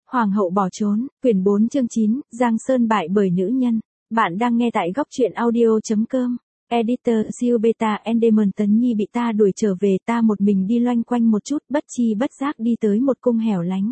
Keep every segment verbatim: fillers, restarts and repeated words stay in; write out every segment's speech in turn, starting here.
Hoàng hậu bỏ trốn, quyển bốn chương chín, Giang Sơn bại bởi nữ nhân. Bạn đang nghe tại góc truyện audio.com. Editor, siêu beta, Enderman Tấn Nhi bị ta đuổi trở về, ta một mình đi loanh quanh một chút, bất chi bất giác đi tới một cung hẻo lánh.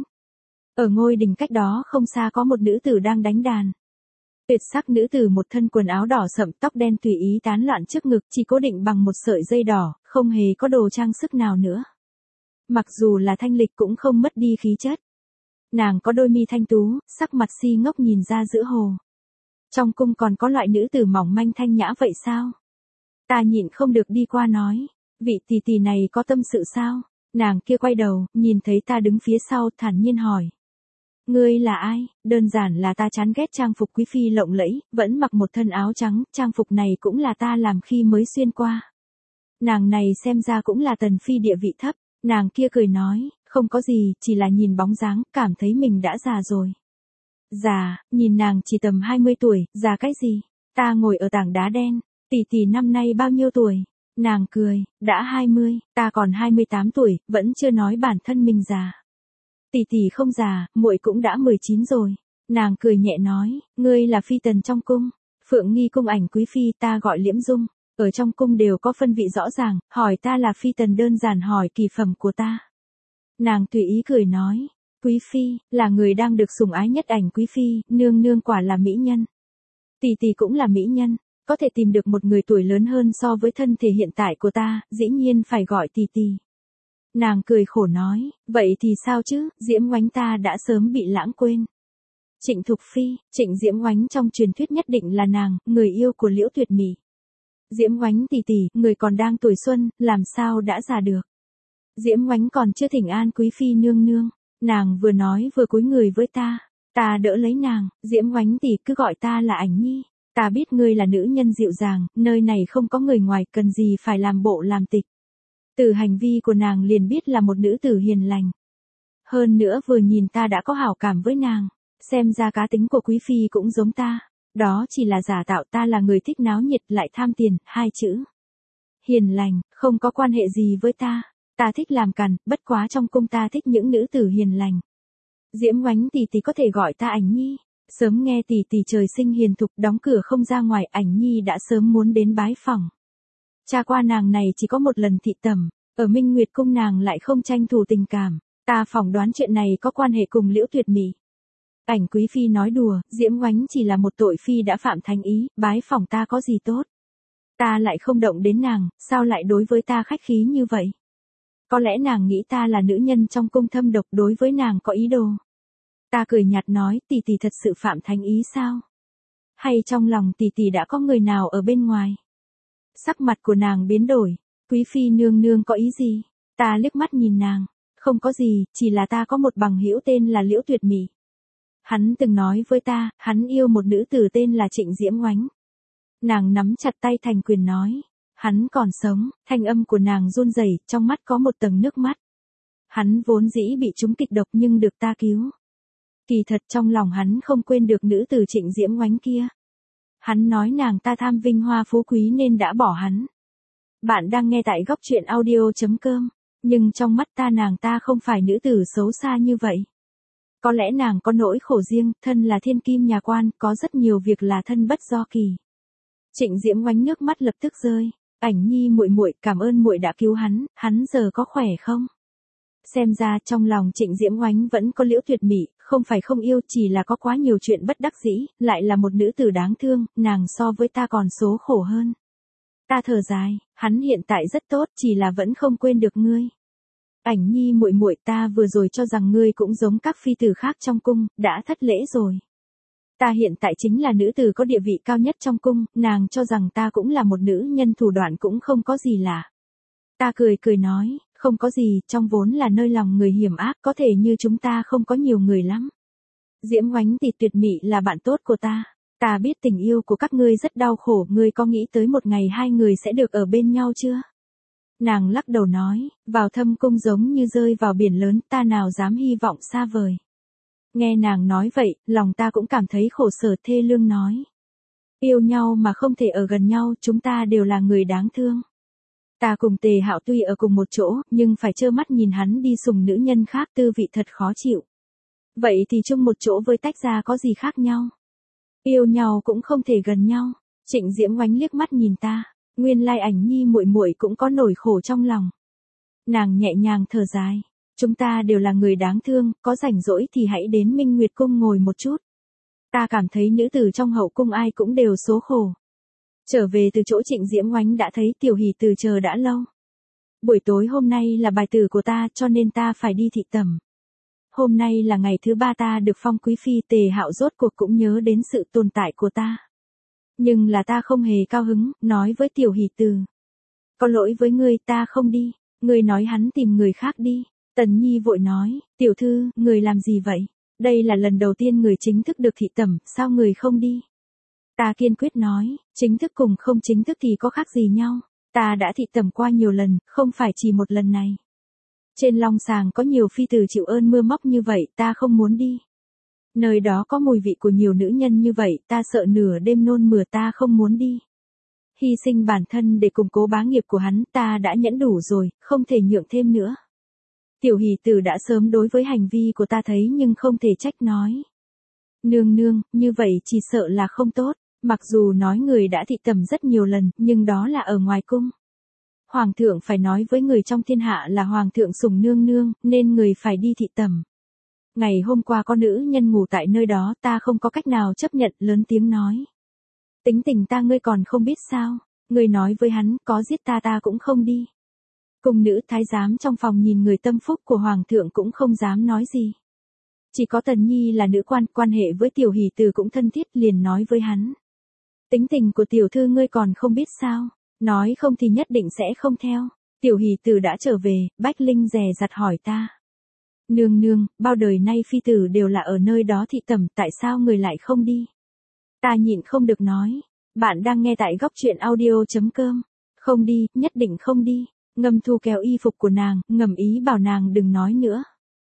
Ở ngôi đình cách đó không xa có một nữ tử đang đánh đàn. Tuyệt sắc nữ tử một thân quần áo đỏ sậm, tóc đen tùy ý tán loạn trước ngực, chỉ cố định bằng một sợi dây đỏ, không hề có đồ trang sức nào nữa. Mặc dù là thanh lịch cũng không mất đi khí chất. Nàng có đôi mi thanh tú, sắc mặt si ngốc nhìn ra giữa hồ. Trong cung còn có loại nữ tử mỏng manh thanh nhã vậy sao? Ta nhịn không được đi qua nói, vị tỷ tỷ này có tâm sự sao? Nàng kia quay đầu, nhìn thấy ta đứng phía sau, thản nhiên hỏi. Ngươi là ai? Đơn giản là ta chán ghét trang phục quý phi lộng lẫy, vẫn mặc một thân áo trắng, trang phục này cũng là ta làm khi mới xuyên qua. Nàng này xem ra cũng là tần phi địa vị thấp, nàng kia cười nói, không có gì, chỉ là nhìn bóng dáng, cảm thấy mình đã già rồi. Già, nhìn nàng chỉ tầm hai mươi tuổi, già cái gì? Ta ngồi ở tảng đá đen, tỷ tỷ năm nay bao nhiêu tuổi? Nàng cười, đã hai mươi, ta còn hai mươi tám tuổi, vẫn chưa nói bản thân mình già. Tỷ tỷ không già, muội cũng đã mười chín rồi. Nàng cười nhẹ nói, ngươi là phi tần trong cung. Phượng Nghi cung ảnh quý phi, ta gọi Liễm Dung. Ở trong cung đều có phân vị rõ ràng, hỏi ta là phi tần đơn giản hỏi kỳ phẩm của ta. Nàng tùy ý cười nói, quý phi, là người đang được sủng ái nhất ảnh quý phi, nương nương quả là mỹ nhân. Tỷ tỷ cũng là mỹ nhân, có thể tìm được một người tuổi lớn hơn so với thân thể hiện tại của ta, dĩ nhiên phải gọi tỷ tỷ. Nàng cười khổ nói, vậy thì sao chứ, Diễm Oánh ta đã sớm bị lãng quên. Trịnh Thục Phi, Trịnh Diễm Oánh trong truyền thuyết nhất định là nàng, người yêu của Liễu Tuyệt Mỹ. Diễm Oánh tỷ tỷ, người còn đang tuổi xuân, làm sao đã già được. Diễm Oánh còn chưa thỉnh an quý phi nương nương, nàng vừa nói vừa cúi người với ta, ta đỡ lấy nàng, Diễm Oánh tỷ cứ gọi ta là Ảnh Nhi, ta biết ngươi là nữ nhân dịu dàng, nơi này không có người ngoài, cần gì phải làm bộ làm tịch. Từ hành vi của nàng liền biết là một nữ tử hiền lành. Hơn nữa vừa nhìn ta đã có hảo cảm với nàng, xem ra cá tính của quý phi cũng giống ta, đó chỉ là giả tạo, ta là người thích náo nhiệt lại tham tiền, hai chữ. Hiền lành, không có quan hệ gì với ta. Ta thích làm càn, bất quá trong cung ta thích những nữ tử hiền lành. Diễm Oánh tỷ tỷ có thể gọi ta Ảnh Nhi. Sớm nghe tỷ tỷ trời sinh hiền thục, đóng cửa không ra ngoài, Ảnh Nhi đã sớm muốn đến bái phỏng. Cha qua nàng này chỉ có một lần thị tẩm, ở Minh Nguyệt cung nàng lại không tranh thủ tình cảm, ta phỏng đoán chuyện này có quan hệ cùng Liễu Tuyệt Mỹ. Ảnh quý phi nói đùa, Diễm Oánh chỉ là một tội phi đã phạm thánh ý, bái phỏng ta có gì tốt. Ta lại không động đến nàng, sao lại đối với ta khách khí như vậy? Có lẽ nàng nghĩ ta là nữ nhân trong cung thâm độc, đối với nàng có ý đồ. Ta cười nhạt nói, tỷ tỷ thật sự phạm thánh ý sao? Hay trong lòng tỷ tỷ đã có người nào ở bên ngoài? Sắc mặt của nàng biến đổi, quý phi nương nương có ý gì? Ta liếc mắt nhìn nàng, không có gì, chỉ là ta có một bằng hữu tên là Liễu Tuyệt Mỹ. Hắn từng nói với ta, hắn yêu một nữ tử tên là Trịnh Diễm Oánh. Nàng nắm chặt tay thành quyền nói. Hắn còn sống, thanh âm của nàng run rẩy, trong mắt có một tầng nước mắt. Hắn vốn dĩ bị trúng kịch độc nhưng được ta cứu. Kỳ thật trong lòng hắn không quên được nữ tử Trịnh Diễm Oánh kia. Hắn nói nàng ta tham vinh hoa phú quý nên đã bỏ hắn. Bạn đang nghe tại góc truyện audio.com, nhưng trong mắt ta nàng ta không phải nữ tử xấu xa như vậy. Có lẽ nàng có nỗi khổ riêng, thân là thiên kim nhà quan, có rất nhiều việc là thân bất do kỳ. Trịnh Diễm Oánh nước mắt lập tức rơi. Ảnh Nhi muội muội, cảm ơn muội đã cứu hắn, hắn giờ có khỏe không? Xem ra trong lòng Trịnh Diễm Oánh vẫn có Liễu Tuyệt Mỹ, không phải không yêu, chỉ là có quá nhiều chuyện bất đắc dĩ, lại là một nữ tử đáng thương, nàng so với ta còn số khổ hơn. Ta thở dài, hắn hiện tại rất tốt, chỉ là vẫn không quên được ngươi. Ảnh Nhi muội muội, ta vừa rồi cho rằng ngươi cũng giống các phi tử khác trong cung, đã thất lễ rồi. Ta hiện tại chính là nữ tử có địa vị cao nhất trong cung, nàng cho rằng ta cũng là một nữ nhân thủ đoạn cũng không có gì lạ. Ta cười cười nói, không có gì, trong vốn là nơi lòng người hiểm ác, có thể như chúng ta không có nhiều người lắm. Diễm Oánh tỷ Tuyệt Mỹ là bạn tốt của ta. Ta biết tình yêu của các ngươi rất đau khổ, ngươi có nghĩ tới một ngày hai người sẽ được ở bên nhau chưa? Nàng lắc đầu nói, vào thâm cung giống như rơi vào biển lớn, ta nào dám hy vọng xa vời. Nghe nàng nói vậy, lòng ta cũng cảm thấy khổ sở, thê lương nói. Yêu nhau mà không thể ở gần nhau, chúng ta đều là người đáng thương. Ta cùng Tề Hạo tuy ở cùng một chỗ, nhưng phải trơ mắt nhìn hắn đi sủng nữ nhân khác, tư vị thật khó chịu. Vậy thì chung một chỗ với tách ra có gì khác nhau? Yêu nhau cũng không thể gần nhau. Trịnh Diễm Oánh liếc mắt nhìn ta, nguyên lai Ảnh Nhi muội muội cũng có nỗi khổ trong lòng. Nàng nhẹ nhàng thở dài, chúng ta đều là người đáng thương, có rảnh rỗi thì hãy đến Minh Nguyệt Cung ngồi một chút. Ta cảm thấy nữ tử trong hậu cung ai cũng đều số khổ. Trở về từ chỗ Trịnh Diễm Oánh đã thấy Tiểu Hỷ Từ chờ đã lâu. Buổi tối hôm nay là bài tử của ta cho nên ta phải đi thị tẩm. Hôm nay là ngày thứ ba ta được phong quý phi, Tề Hạo rốt cuộc cũng nhớ đến sự tồn tại của ta. Nhưng là ta không hề cao hứng, nói với Tiểu Hỷ Từ. Có lỗi với ngươi, ta không đi, ngươi nói hắn tìm người khác đi. Tần Nhi vội nói, tiểu thư, người làm gì vậy? Đây là lần đầu tiên người chính thức được thị tẩm, sao người không đi? Ta kiên quyết nói, chính thức cùng không chính thức thì có khác gì nhau. Ta đã thị tẩm qua nhiều lần, không phải chỉ một lần này. Trên Long Sàng có nhiều phi tử chịu ơn mưa móc như vậy, ta không muốn đi. Nơi đó có mùi vị của nhiều nữ nhân như vậy, ta sợ nửa đêm nôn mửa, ta không muốn đi. Hy sinh bản thân để củng cố bá nghiệp của hắn, ta đã nhẫn đủ rồi, không thể nhượng thêm nữa. Tiểu Hỷ Tử đã sớm đối với hành vi của ta thấy nhưng không thể trách nói. Nương nương, như vậy chỉ sợ là không tốt, mặc dù nói người đã thị tẩm rất nhiều lần, nhưng đó là ở ngoài cung. Hoàng thượng phải nói với người trong thiên hạ là hoàng thượng sủng nương nương, nên người phải đi thị tẩm. Ngày hôm qua có nữ nhân ngủ tại nơi đó, ta không có cách nào chấp nhận, lớn tiếng nói. Tính tình ta ngươi còn không biết sao, ngươi nói với hắn, có giết ta ta cũng không đi. Cung nữ thái giám trong phòng nhìn người tâm phúc của hoàng thượng cũng không dám nói gì. Chỉ có Tần Nhi là nữ quan, quan hệ với Tiểu Hỷ Từ cũng thân thiết, liền nói với hắn. Tính tình của tiểu thư ngươi còn không biết sao, nói không thì nhất định sẽ không theo. Tiểu Hỷ Từ đã trở về, Bách Linh dè dặt hỏi ta. Nương nương, bao đời nay phi tử đều là ở nơi đó thị tẩm, tại sao người lại không đi? Ta nhịn không được nói, bạn đang nghe tại góc truyện audio chấm com. Không đi, nhất định không đi. Ngâm Thu kéo y phục của nàng, ngầm ý bảo nàng đừng nói nữa.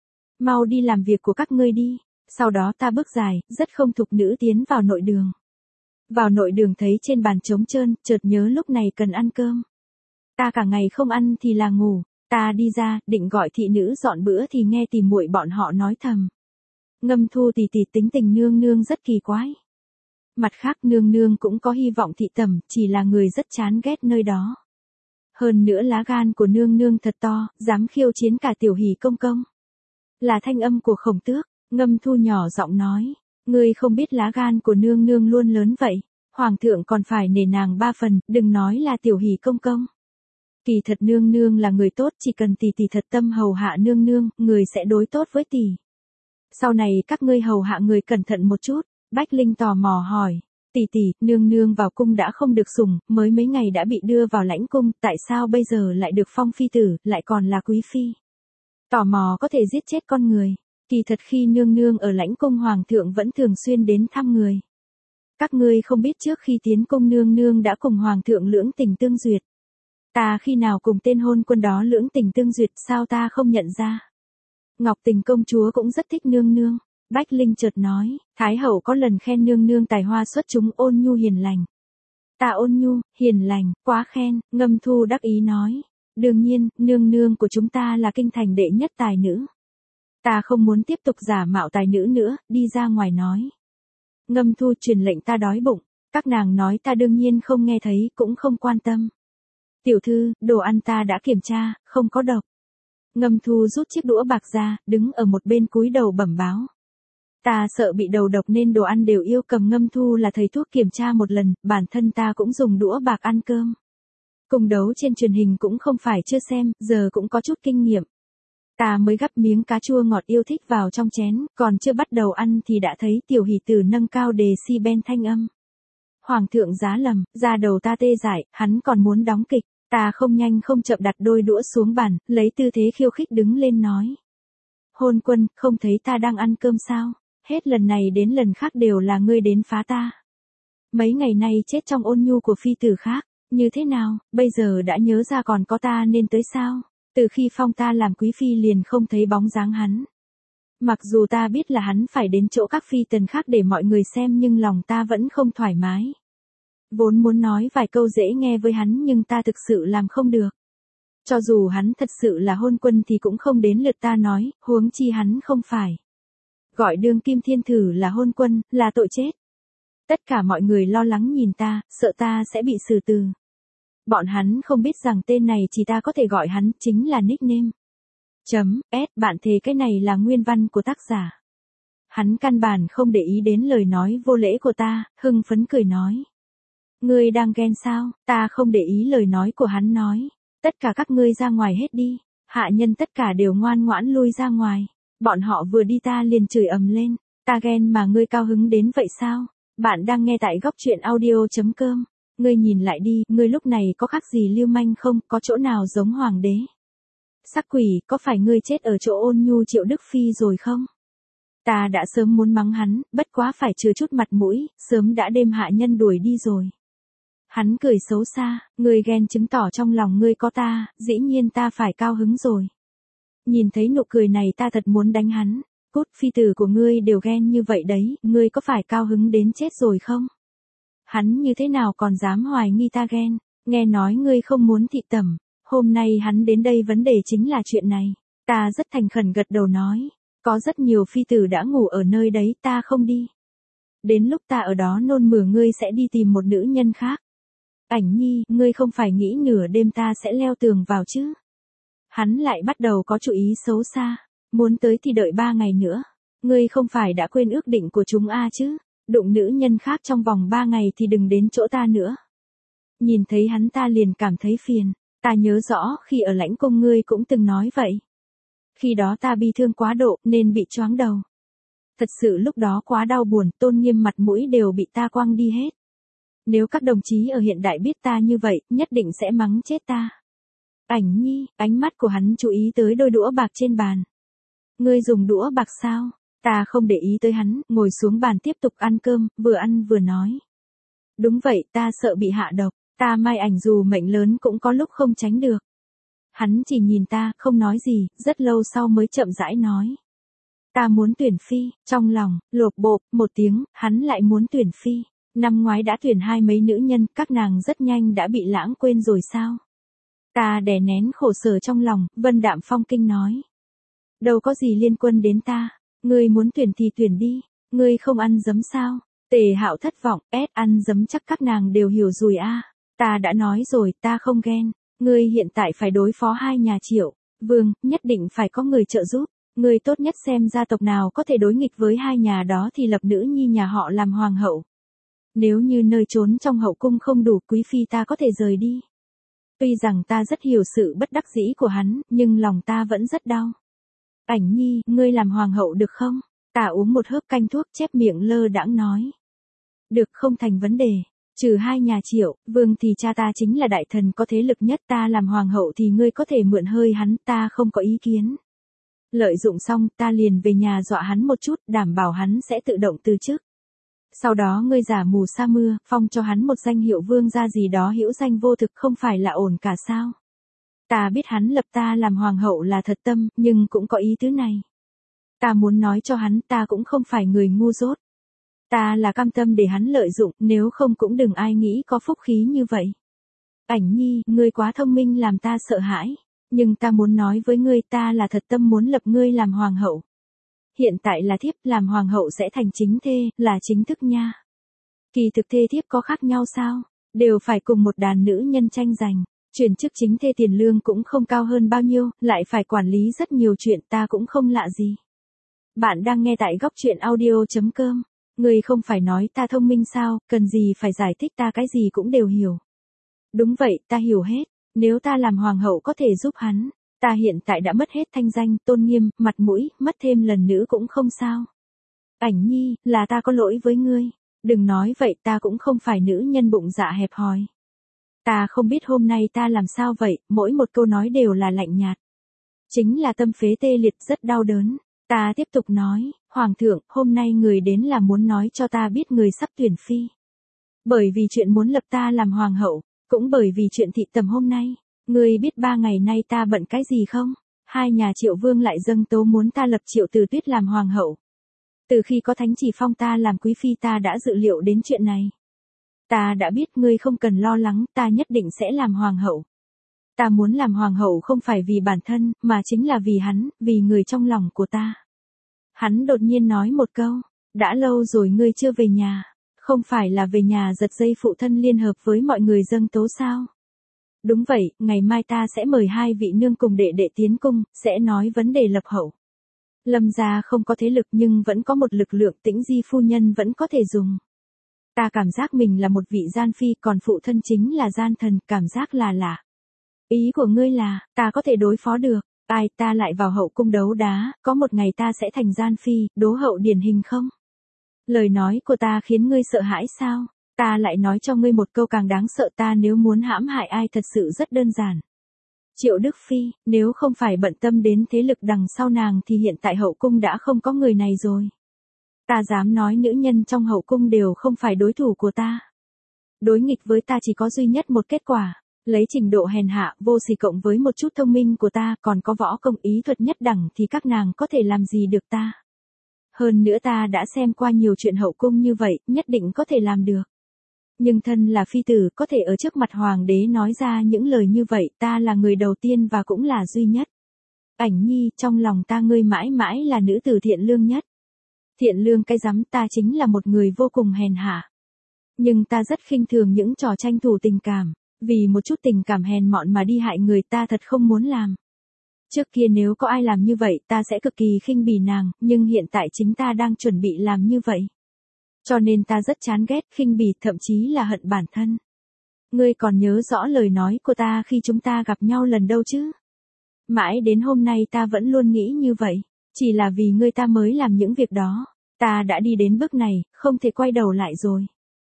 Mau đi làm việc của các ngươi đi. Sau đó ta bước dài, rất không thục nữ tiến vào nội đường. Vào nội đường thấy trên bàn trống trơn, chợt nhớ lúc này cần ăn cơm. Ta cả ngày không ăn thì là ngủ. Ta đi ra, định gọi thị nữ dọn bữa thì nghe tìm muội bọn họ nói thầm. Ngâm Thu tỷ tỷ tính tình nương nương rất kỳ quái. Mặt khác nương nương cũng có hy vọng thị tẩm, chỉ là người rất chán ghét nơi đó. Hơn nữa lá gan của nương nương thật to, dám khiêu chiến cả Tiểu Hỷ công công. Là thanh âm của Khổng Tước, Ngâm Thu nhỏ giọng nói, ngươi không biết lá gan của nương nương luôn lớn vậy, hoàng thượng còn phải nể nàng ba phần, đừng nói là Tiểu Hỷ công công. Kỳ thật nương nương là người tốt, chỉ cần tỷ tỷ thật tâm hầu hạ nương nương, người sẽ đối tốt với tỷ. Sau này các ngươi hầu hạ người cẩn thận một chút. Bách Linh tò mò hỏi, tỷ tỷ, nương nương vào cung đã không được sủng, mới mấy ngày đã bị đưa vào lãnh cung, tại sao bây giờ lại được phong phi tử, lại còn là quý phi? Tò mò có thể giết chết con người. Kỳ thật khi nương nương ở lãnh cung hoàng thượng vẫn thường xuyên đến thăm người. Các ngươi không biết trước khi tiến cung nương nương đã cùng hoàng thượng lưỡng tình tương duyệt. Ta khi nào cùng tên hôn quân đó lưỡng tình tương duyệt, sao ta không nhận ra? Ngọc Tình công chúa cũng rất thích nương nương. Bách Linh chợt nói, Thái hậu có lần khen nương nương tài hoa xuất chúng, ôn nhu hiền lành. Ta ôn nhu, hiền lành, quá khen. Ngâm Thu đắc ý nói, đương nhiên, nương nương của chúng ta là kinh thành đệ nhất tài nữ. Ta không muốn tiếp tục giả mạo tài nữ nữa, đi ra ngoài nói. Ngâm Thu truyền lệnh ta đói bụng, các nàng nói ta đương nhiên không nghe thấy, cũng không quan tâm. Tiểu thư, đồ ăn ta đã kiểm tra, không có độc. Ngâm Thu rút chiếc đũa bạc ra, đứng ở một bên cúi đầu bẩm báo. Ta sợ bị đầu độc nên đồ ăn đều yêu cầm. Ngâm Thu là thầy thuốc kiểm tra một lần, bản thân ta cũng dùng đũa bạc ăn cơm. Cung đấu trên truyền hình cũng không phải chưa xem, giờ cũng có chút kinh nghiệm. Ta mới gắp miếng cá chua ngọt yêu thích vào trong chén, còn chưa bắt đầu ăn thì đã thấy Tiểu Hỷ Tử nâng cao đề si ben thanh âm. Hoàng thượng giá lầm, da đầu ta tê dại, hắn còn muốn đóng kịch. Ta không nhanh không chậm đặt đôi đũa xuống bàn, lấy tư thế khiêu khích đứng lên nói. Hôn quân, không thấy ta đang ăn cơm sao? Hết lần này đến lần khác đều là ngươi đến phá ta. Mấy ngày nay chết trong ôn nhu của phi tử khác, như thế nào, bây giờ đã nhớ ra còn có ta nên tới sao? Từ khi phong ta làm quý phi liền không thấy bóng dáng hắn. Mặc dù ta biết là hắn phải đến chỗ các phi tần khác để mọi người xem nhưng lòng ta vẫn không thoải mái. Vốn muốn nói vài câu dễ nghe với hắn nhưng ta thực sự làm không được. Cho dù hắn thật sự là hôn quân thì cũng không đến lượt ta nói, huống chi hắn không phải. Gọi đương kim thiên thử là hôn quân, là tội chết. Tất cả mọi người lo lắng nhìn ta, sợ ta sẽ bị xử từ. Bọn hắn không biết rằng tên này chỉ ta có thể gọi hắn, chính là nickname. Chấm, S, bạn thề cái này là nguyên văn của tác giả. Hắn căn bản không để ý đến lời nói vô lễ của ta, hưng phấn cười nói. Ngươi đang ghen sao? Ta không để ý lời nói của hắn nói. Tất cả các ngươi ra ngoài hết đi. Hạ nhân tất cả đều ngoan ngoãn lui ra ngoài. Bọn họ vừa đi ta liền chửi ầm lên. Ta ghen mà ngươi cao hứng đến vậy sao? Bạn đang nghe tại góc truyện audio.com. Ngươi nhìn lại đi, ngươi lúc này có khác gì lưu manh không, có chỗ nào giống hoàng đế? Sắc quỷ, có phải ngươi chết ở chỗ Ôn Nhu Triệu Đức Phi rồi không? Ta đã sớm muốn mắng hắn, bất quá phải chừa chút mặt mũi, sớm đã đêm hạ nhân đuổi đi rồi. Hắn cười xấu xa, ngươi ghen chứng tỏ trong lòng ngươi có ta, dĩ nhiên ta phải cao hứng rồi. Nhìn thấy nụ cười này ta thật muốn đánh hắn. Cút, phi tử của ngươi đều ghen như vậy đấy, ngươi có phải cao hứng đến chết rồi không? Hắn như thế nào còn dám hoài nghi ta ghen, nghe nói ngươi không muốn thị tẩm, hôm nay hắn đến đây vấn đề chính là chuyện này. Ta rất thành khẩn gật đầu nói, có rất nhiều phi tử đã ngủ ở nơi đấy, ta không đi. Đến lúc ta ở đó nôn mửa ngươi sẽ đi tìm một nữ nhân khác. Ảnh Nhi, ngươi không phải nghĩ nửa đêm ta sẽ leo tường vào chứ? Hắn lại bắt đầu có chủ ý xấu xa, muốn tới thì đợi ba ngày nữa. Ngươi không phải đã quên ước định của chúng a chứ? Đụng nữ nhân khác trong vòng ba ngày thì đừng đến chỗ ta nữa. Nhìn thấy hắn ta liền cảm thấy phiền, ta nhớ rõ khi ở lãnh cung ngươi cũng từng nói vậy. Khi đó ta bi thương quá độ nên bị choáng đầu. Thật sự lúc đó quá đau buồn, tôn nghiêm mặt mũi đều bị ta quăng đi hết. Nếu các đồng chí ở hiện đại biết ta như vậy, nhất định sẽ mắng chết ta. Ảnh Nhi, ánh mắt của hắn chú ý tới đôi đũa bạc trên bàn. Ngươi dùng đũa bạc sao? Ta không để ý tới hắn, ngồi xuống bàn tiếp tục ăn cơm, vừa ăn vừa nói. Đúng vậy, ta sợ bị hạ độc, ta Mai Ảnh dù mệnh lớn cũng có lúc không tránh được. Hắn chỉ nhìn ta, không nói gì, rất lâu sau mới chậm rãi nói. Ta muốn tuyển phi, trong lòng, lột bộp, một tiếng, hắn lại muốn tuyển phi. Năm ngoái đã tuyển hai mấy nữ nhân, các nàng rất nhanh đã bị lãng quên rồi sao? Ta đè nén khổ sở trong lòng, vân đạm phong kinh nói. Đâu có gì liên quan đến ta, ngươi muốn tuyển thì tuyển đi, ngươi không ăn giấm sao? Tề Hạo thất vọng, ép ăn giấm chắc các nàng đều hiểu rồi a. Ta đã nói rồi, ta không ghen, ngươi hiện tại phải đối phó hai nhà Triệu, Vương, nhất định phải có người trợ giúp, ngươi tốt nhất xem gia tộc nào có thể đối nghịch với hai nhà đó thì lập nữ nhi nhà họ làm hoàng hậu. Nếu như nơi trốn trong hậu cung không đủ quý phi ta có thể rời đi. Tuy rằng ta rất hiểu sự bất đắc dĩ của hắn, nhưng lòng ta vẫn rất đau. Ảnh Nhi, ngươi làm hoàng hậu được không? Ta uống một hớp canh thuốc chép miệng lơ đãng nói. Được, không thành vấn đề. Trừ hai nhà Triệu, Vương thì cha ta chính là đại thần có thế lực nhất, ta làm hoàng hậu thì ngươi có thể mượn hơi hắn, ta không có ý kiến. Lợi dụng xong, ta liền về nhà dọa hắn một chút, đảm bảo hắn sẽ tự động từ chức. Sau đó ngươi giả mù sa mưa, phong cho hắn một danh hiệu vương gia gì đó hữu danh vô thực, không phải là ổn cả sao? Ta biết hắn lập ta làm hoàng hậu là thật tâm, nhưng cũng có ý tứ này. Ta muốn nói cho hắn ta cũng không phải người ngu dốt. Ta là cam tâm để hắn lợi dụng, nếu không cũng đừng ai nghĩ có phúc khí như vậy. Ảnh Nhi, ngươi quá thông minh làm ta sợ hãi. Nhưng ta muốn nói với ngươi ta là thật tâm muốn lập ngươi làm hoàng hậu. Hiện tại là thiếp, làm hoàng hậu sẽ thành chính thê, là chính thức nha. Kỳ thực thê thiếp có khác nhau sao? Đều phải cùng một đàn nữ nhân tranh giành. Chuyển chức chính thê tiền lương cũng không cao hơn bao nhiêu, lại phải quản lý rất nhiều chuyện, ta cũng không lạ gì. Bạn đang nghe tại góc truyện audio.com. Ngươi không phải nói ta thông minh sao, cần gì phải giải thích, ta cái gì cũng đều hiểu. Đúng vậy, ta hiểu hết. Nếu ta làm hoàng hậu có thể giúp hắn. Ta hiện tại đã mất hết thanh danh, tôn nghiêm, mặt mũi, mất thêm lần nữa cũng không sao. Ảnh Nhi, là ta có lỗi với ngươi. Đừng nói vậy, ta cũng không phải nữ nhân bụng dạ hẹp hòi. Ta không biết hôm nay ta làm sao vậy, mỗi một câu nói đều là lạnh nhạt. Chính là tâm phế tê liệt rất đau đớn. Ta tiếp tục nói, Hoàng thượng, hôm nay người đến là muốn nói cho ta biết người sắp tuyển phi. Bởi vì chuyện muốn lập ta làm hoàng hậu, cũng bởi vì chuyện thị tầm hôm nay. Ngươi biết ba ngày nay ta bận cái gì không? Hai nhà Triệu Vương lại dâng tấu muốn ta lập Triệu Từ Tuyết làm hoàng hậu. Từ khi có thánh chỉ phong ta làm quý phi ta đã dự liệu đến chuyện này. Ta đã biết ngươi không cần lo lắng, ta nhất định sẽ làm hoàng hậu. Ta muốn làm hoàng hậu không phải vì bản thân, mà chính là vì hắn, vì người trong lòng của ta. Hắn đột nhiên nói một câu, đã lâu rồi ngươi chưa về nhà, không phải là về nhà giật dây phụ thân liên hợp với mọi người dâng tố sao? Đúng vậy, ngày mai ta sẽ mời hai vị nương cùng đệ đệ tiến cung, sẽ nói vấn đề lập hậu. Lâm gia không có thế lực nhưng vẫn có một lực lượng Tĩnh Di phu nhân vẫn có thể dùng. Ta cảm giác mình là một vị gian phi, còn phụ thân chính là gian thần, cảm giác là lạ. Ý của ngươi là, ta có thể đối phó được, ai ta lại vào hậu cung đấu đá, có một ngày ta sẽ thành gian phi, đố hậu điển hình không? Lời nói của ta khiến ngươi sợ hãi sao? Ta lại nói cho ngươi một câu càng đáng sợ, ta nếu muốn hãm hại ai thật sự rất đơn giản. Triệu Đức Phi, nếu không phải bận tâm đến thế lực đằng sau nàng thì hiện tại hậu cung đã không có người này rồi. Ta dám nói nữ nhân trong hậu cung đều không phải đối thủ của ta. Đối nghịch với ta chỉ có duy nhất một kết quả, lấy trình độ hèn hạ, vô sỉ cộng với một chút thông minh của ta, còn có võ công ý thuật nhất đẳng thì các nàng có thể làm gì được ta. Hơn nữa ta đã xem qua nhiều chuyện hậu cung như vậy, nhất định có thể làm được. Nhưng thân là phi tử, có thể ở trước mặt hoàng đế nói ra những lời như vậy, ta là người đầu tiên và cũng là duy nhất. Ảnh Nhi, trong lòng ta ngươi mãi mãi là nữ tử thiện lương nhất. Thiện lương cái rắm, ta chính là một người vô cùng hèn hạ. Nhưng ta rất khinh thường những trò tranh thủ tình cảm, vì một chút tình cảm hèn mọn mà đi hại người ta thật không muốn làm. Trước kia nếu có ai làm như vậy ta sẽ cực kỳ khinh bỉ nàng, nhưng hiện tại chính ta đang chuẩn bị làm như vậy. Cho nên ta rất chán ghét, khinh bỉ, thậm chí là hận bản thân. Ngươi còn nhớ rõ lời nói của ta khi chúng ta gặp nhau lần đâu chứ? Mãi đến hôm nay ta vẫn luôn nghĩ như vậy, chỉ là vì ngươi ta mới làm những việc đó. Ta đã đi đến bước này, không thể quay đầu lại rồi.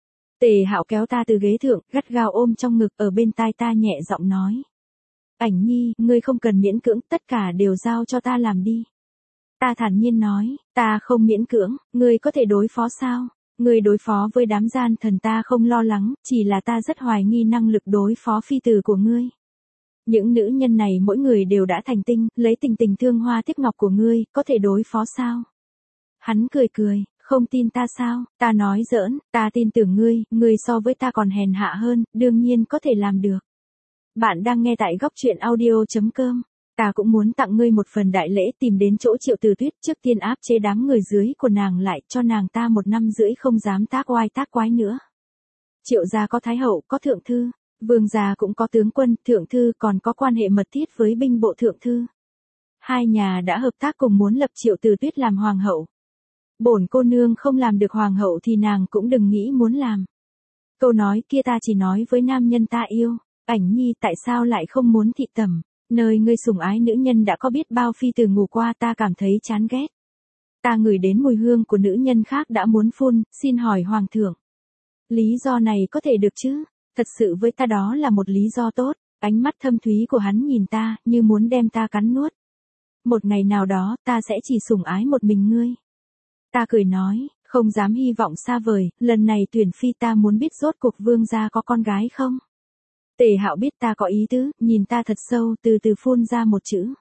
Tề Hạo kéo ta từ ghế thượng, gắt gao ôm trong ngực, ở bên tai ta nhẹ giọng nói. Ảnh Nhi, ngươi không cần miễn cưỡng, tất cả đều giao cho ta làm đi. Ta thản nhiên nói, ta không miễn cưỡng, ngươi có thể đối phó sao? Ngươi đối phó với đám gian thần ta không lo lắng, chỉ là ta rất hoài nghi năng lực đối phó phi tử của ngươi. Những nữ nhân này mỗi người đều đã thành tinh, lấy tình tình thương hoa tiếc ngọc của ngươi, có thể đối phó sao? Hắn cười cười, không tin ta sao? Ta nói giỡn, ta tin tưởng ngươi, ngươi so với ta còn hèn hạ hơn, đương nhiên có thể làm được. Bạn đang nghe tại góc truyện audio.com. Ta cũng muốn tặng ngươi một phần đại lễ, tìm đến chỗ Triệu Từ Tuyết, trước tiên áp chế đám người dưới của nàng lại, cho nàng ta một năm rưỡi không dám tác oai tác quái nữa. Triệu gia có thái hậu, có thượng thư, vương gia cũng có tướng quân, thượng thư, còn có quan hệ mật thiết với binh bộ thượng thư. Hai nhà đã hợp tác cùng muốn lập Triệu Từ Tuyết làm hoàng hậu. Bổn cô nương không làm được hoàng hậu thì nàng cũng đừng nghĩ muốn làm. Câu nói kia ta chỉ nói với nam nhân ta yêu. Ảnh Nhi, tại sao lại không muốn thị tẩm? Nơi ngươi sủng ái nữ nhân đã có biết bao phi tử ngủ qua, ta cảm thấy chán ghét. Ta ngửi đến mùi hương của nữ nhân khác đã muốn phun, xin hỏi hoàng thượng. Lý do này có thể được chứ? Thật sự với ta đó là một lý do tốt. Ánh mắt thâm thúy của hắn nhìn ta, như muốn đem ta cắn nuốt. Một ngày nào đó, ta sẽ chỉ sủng ái một mình ngươi. Ta cười nói, không dám hy vọng xa vời, lần này tuyển phi ta muốn biết rốt cuộc vương gia có con gái không? Tề Hạo biết ta có ý tứ, nhìn ta thật sâu, từ từ phun ra một chữ.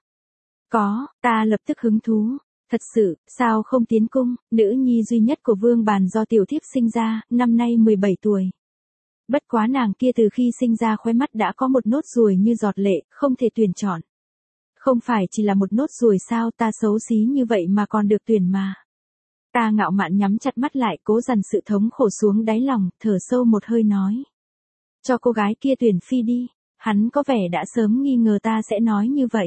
Có, ta lập tức hứng thú. Thật sự, sao không tiến cung? Nữ nhi duy nhất của vương bàn do tiểu thiếp sinh ra, năm nay mười bảy tuổi. Bất quá nàng kia từ khi sinh ra khóe mắt đã có một nốt ruồi như giọt lệ, không thể tuyển chọn. Không phải chỉ là một nốt ruồi sao, ta xấu xí như vậy mà còn được tuyển mà. Ta ngạo mạn nhắm chặt mắt lại, cố dằn sự thống khổ xuống đáy lòng, thở sâu một hơi nói. Cho cô gái kia tuyển phi đi. Hắn có vẻ đã sớm nghi ngờ ta sẽ nói như vậy.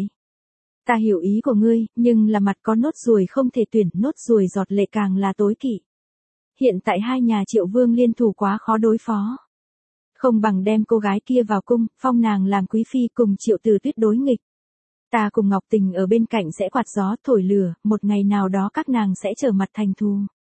Ta hiểu ý của ngươi, nhưng là mặt có nốt ruồi không thể tuyển, nốt ruồi giọt lệ càng là tối kỵ. Hiện tại hai nhà Triệu vương liên thủ quá khó đối phó. Không bằng đem cô gái kia vào cung, phong nàng làm quý phi cùng Triệu Từ Tuyết đối nghịch. Ta cùng Ngọc Tình ở bên cạnh sẽ quạt gió thổi lửa, một ngày nào đó các nàng sẽ trở mặt thành thù.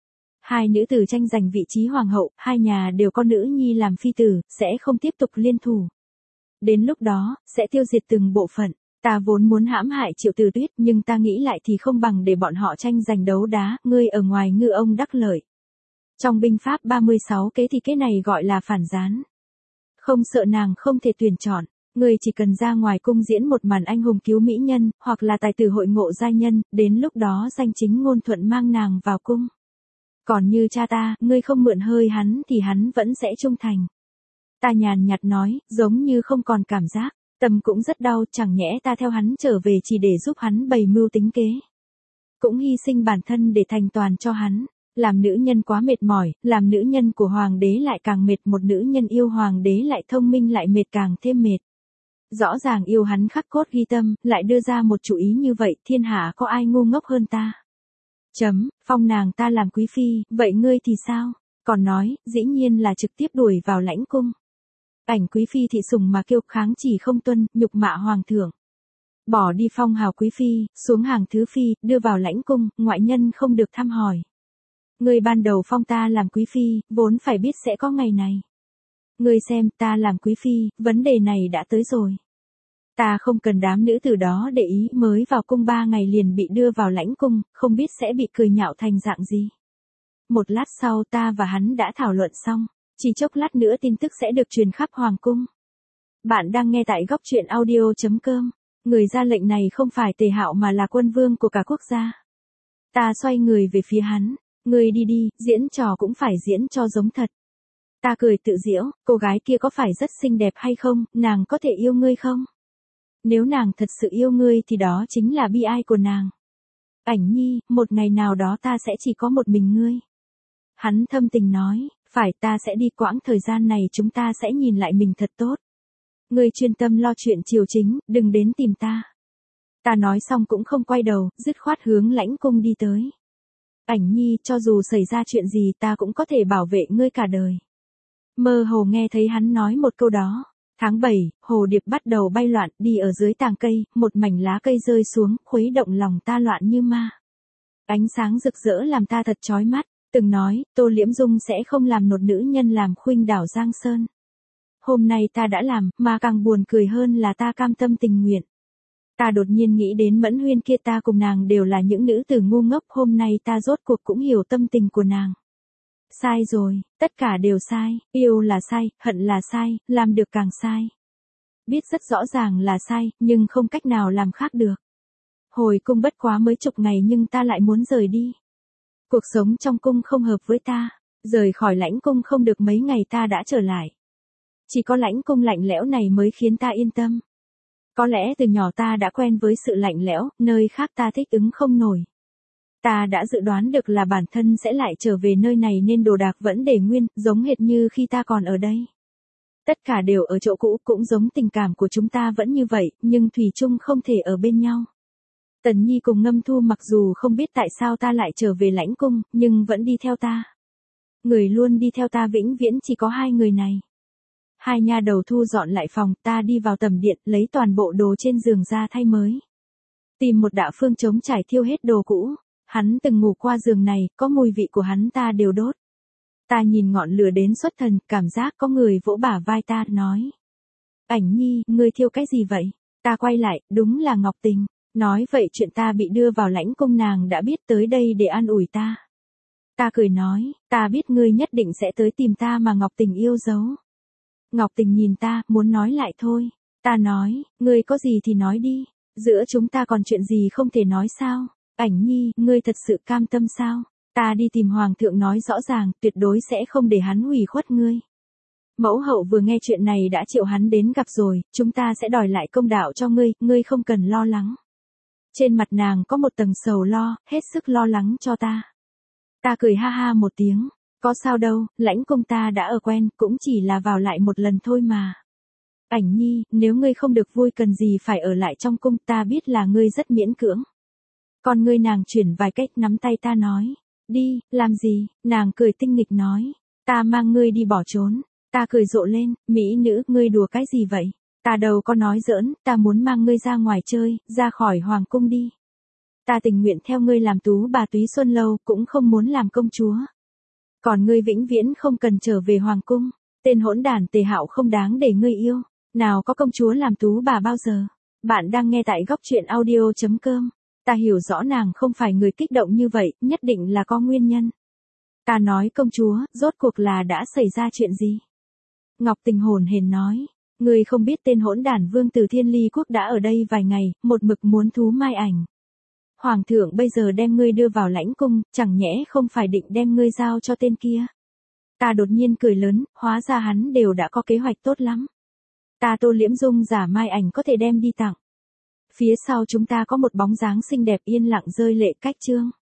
Hai nữ tử tranh giành vị trí hoàng hậu, hai nhà đều có nữ nhi làm phi tử, sẽ không tiếp tục liên thủ. Đến lúc đó, sẽ tiêu diệt từng bộ phận. Ta vốn muốn hãm hại Triệu Từ Tuyết, nhưng ta nghĩ lại thì không bằng để bọn họ tranh giành đấu đá, ngươi ở ngoài ngư ông đắc lợi. Trong binh pháp ba mươi sáu kế thì kế này gọi là phản gián. Không sợ nàng không thể tuyển chọn, ngươi chỉ cần ra ngoài cung diễn một màn anh hùng cứu mỹ nhân, hoặc là tài tử hội ngộ giai nhân, đến lúc đó danh chính ngôn thuận mang nàng vào cung. Còn như cha ta, ngươi không mượn hơi hắn thì hắn vẫn sẽ trung thành. Ta nhàn nhạt nói, giống như không còn cảm giác, tâm cũng rất đau, chẳng nhẽ ta theo hắn trở về chỉ để giúp hắn bày mưu tính kế. cũng hy sinh bản thân để thành toàn cho hắn. Làm nữ nhân quá mệt mỏi, làm nữ nhân của hoàng đế lại càng mệt, một nữ nhân yêu hoàng đế lại thông minh lại mệt càng thêm mệt. Rõ ràng yêu hắn khắc cốt ghi tâm, lại đưa ra một chủ ý như vậy, thiên hạ có ai ngu ngốc hơn ta. Chấm, phong nàng ta làm quý phi, vậy ngươi thì sao? Còn nói, dĩ nhiên là trực tiếp đuổi vào lãnh cung. Ảnh quý phi thị sùng mà kêu kháng chỉ không tuân, nhục mạ hoàng thượng. Bỏ đi phong hào quý phi, xuống hàng thứ phi, đưa vào lãnh cung, ngoại nhân không được thăm hỏi. Ngươi ban đầu phong ta làm quý phi, vốn phải biết sẽ có ngày này. Ngươi xem, ta làm quý phi, vấn đề này đã tới rồi. Ta không cần đám nữ tử đó để ý, mới vào cung ba ngày liền bị đưa vào lãnh cung, không biết sẽ bị cười nhạo thành dạng gì. Một lát sau ta và hắn đã thảo luận xong, chỉ chốc lát nữa tin tức sẽ được truyền khắp hoàng cung. Bạn đang nghe tại góc truyện audio chấm com. Người ra lệnh này không phải Tề Hạo mà là quân vương của cả quốc gia. Ta xoay người về phía hắn, ngươi đi đi, diễn trò cũng phải diễn cho giống thật. Ta cười tự giễu, cô gái kia có phải rất xinh đẹp hay không, nàng có thể yêu ngươi không? Nếu nàng thật sự yêu ngươi thì đó chính là bi ai của nàng. Ảnh nhi, một ngày nào đó ta sẽ chỉ có một mình ngươi. Hắn thâm tình nói, phải, ta sẽ đi, quãng thời gian này chúng ta sẽ nhìn lại mình thật tốt. Ngươi chuyên tâm lo chuyện triều chính, đừng đến tìm ta. Ta nói xong cũng không quay đầu, dứt khoát hướng lãnh cung đi tới. Ảnh nhi, cho dù xảy ra chuyện gì ta cũng có thể bảo vệ ngươi cả đời. Mơ hồ nghe thấy hắn nói một câu đó. Tháng bảy, hồ điệp bắt đầu bay loạn, đi ở dưới tàng cây, một mảnh lá cây rơi xuống, khuấy động lòng ta loạn như ma. Ánh sáng rực rỡ làm ta thật chói mắt, từng nói, Tô Liễm Dung sẽ không làm một nữ nhân làm khuynh đảo Giang Sơn. Hôm nay ta đã làm, mà càng buồn cười hơn là ta cam tâm tình nguyện. Ta đột nhiên nghĩ đến Mẫn Huyên kia, ta cùng nàng đều là những nữ tử ngu ngốc, hôm nay ta rốt cuộc cũng hiểu tâm tình của nàng. Sai rồi, tất cả đều sai, yêu là sai, hận là sai, làm được càng sai. Biết rất rõ ràng là sai, nhưng không cách nào làm khác được. Hồi cung bất quá mới chục ngày nhưng ta lại muốn rời đi. Cuộc sống trong cung không hợp với ta, rời khỏi lãnh cung không được mấy ngày ta đã trở lại. Chỉ có lãnh cung lạnh lẽo này mới khiến ta yên tâm. Có lẽ từ nhỏ ta đã quen với sự lạnh lẽo, nơi khác ta thích ứng không nổi. Ta đã dự đoán được là bản thân sẽ lại trở về nơi này nên đồ đạc vẫn để nguyên, giống hệt như khi ta còn ở đây. Tất cả đều ở chỗ cũ, cũng giống tình cảm của chúng ta vẫn như vậy, nhưng thủy chung không thể ở bên nhau. Tần Nhi cùng Ngâm Thu mặc dù không biết tại sao ta lại trở về lãnh cung, nhưng vẫn đi theo ta. Người luôn đi theo ta vĩnh viễn chỉ có hai người này. Hai nha đầu thu dọn lại phòng, ta đi vào tầm điện, lấy toàn bộ đồ trên giường ra thay mới. Tìm một đạo phương chống trải thiêu hết đồ cũ. Hắn từng ngủ qua giường này, có mùi vị của hắn ta đều đốt. Ta nhìn ngọn lửa đến xuất thần, cảm giác có người vỗ bả vai ta, nói. Ảnh nhi, ngươi thiêu cái gì vậy? Ta quay lại, đúng là Ngọc Tình. Nói vậy chuyện ta bị đưa vào lãnh cung nàng đã biết tới đây để an ủi ta. Ta cười nói, ta biết ngươi nhất định sẽ tới tìm ta mà Ngọc Tình yêu dấu. Ngọc Tình nhìn ta, muốn nói lại thôi. Ta nói, ngươi có gì thì nói đi. Giữa chúng ta còn chuyện gì không thể nói sao? Ảnh nhi, ngươi thật sự cam tâm sao? Ta đi tìm hoàng thượng nói rõ ràng, tuyệt đối sẽ không để hắn hủy khuất ngươi. Mẫu hậu vừa nghe chuyện này đã triệu hắn đến gặp rồi, chúng ta sẽ đòi lại công đạo cho ngươi, ngươi không cần lo lắng. Trên mặt nàng có một tầng sầu lo, hết sức lo lắng cho ta. Ta cười ha ha một tiếng, có sao đâu, lãnh cung ta đã ở quen, cũng chỉ là vào lại một lần thôi mà. Ảnh nhi, nếu ngươi không được vui cần gì phải ở lại trong cung, ta biết là ngươi rất miễn cưỡng. Còn ngươi nàng chuyển vài cách nắm tay ta nói, đi, làm gì, nàng cười tinh nghịch nói, ta mang ngươi đi bỏ trốn, ta cười rộ lên, mỹ nữ, ngươi đùa cái gì vậy, ta đâu có nói giỡn, ta muốn mang ngươi ra ngoài chơi, ra khỏi hoàng cung đi. Ta tình nguyện theo ngươi làm tú bà túy xuân lâu, cũng không muốn làm công chúa. Còn ngươi vĩnh viễn không cần trở về hoàng cung, tên hỗn đản Tề Hạo không đáng để ngươi yêu, nào có công chúa làm tú bà bao giờ. Bạn đang nghe tại góc truyện audio chấm com. Ta hiểu rõ nàng không phải người kích động như vậy, nhất định là có nguyên nhân. Ta nói công chúa, rốt cuộc là đã xảy ra chuyện gì? Ngọc Tình hồn hển nói, ngươi không biết tên hỗn đản vương từ Thiên Ly quốc đã ở đây vài ngày, một mực muốn thú Mai Ảnh. Hoàng thượng bây giờ đem ngươi đưa vào lãnh cung, chẳng nhẽ không phải định đem ngươi giao cho tên kia. Ta đột nhiên cười lớn, hóa ra hắn đều đã có kế hoạch tốt lắm. Ta Tô Liễm Dung giả Mai Ảnh có thể đem đi tặng. Phía sau chúng ta có một bóng dáng xinh đẹp yên lặng rơi lệ cách chương.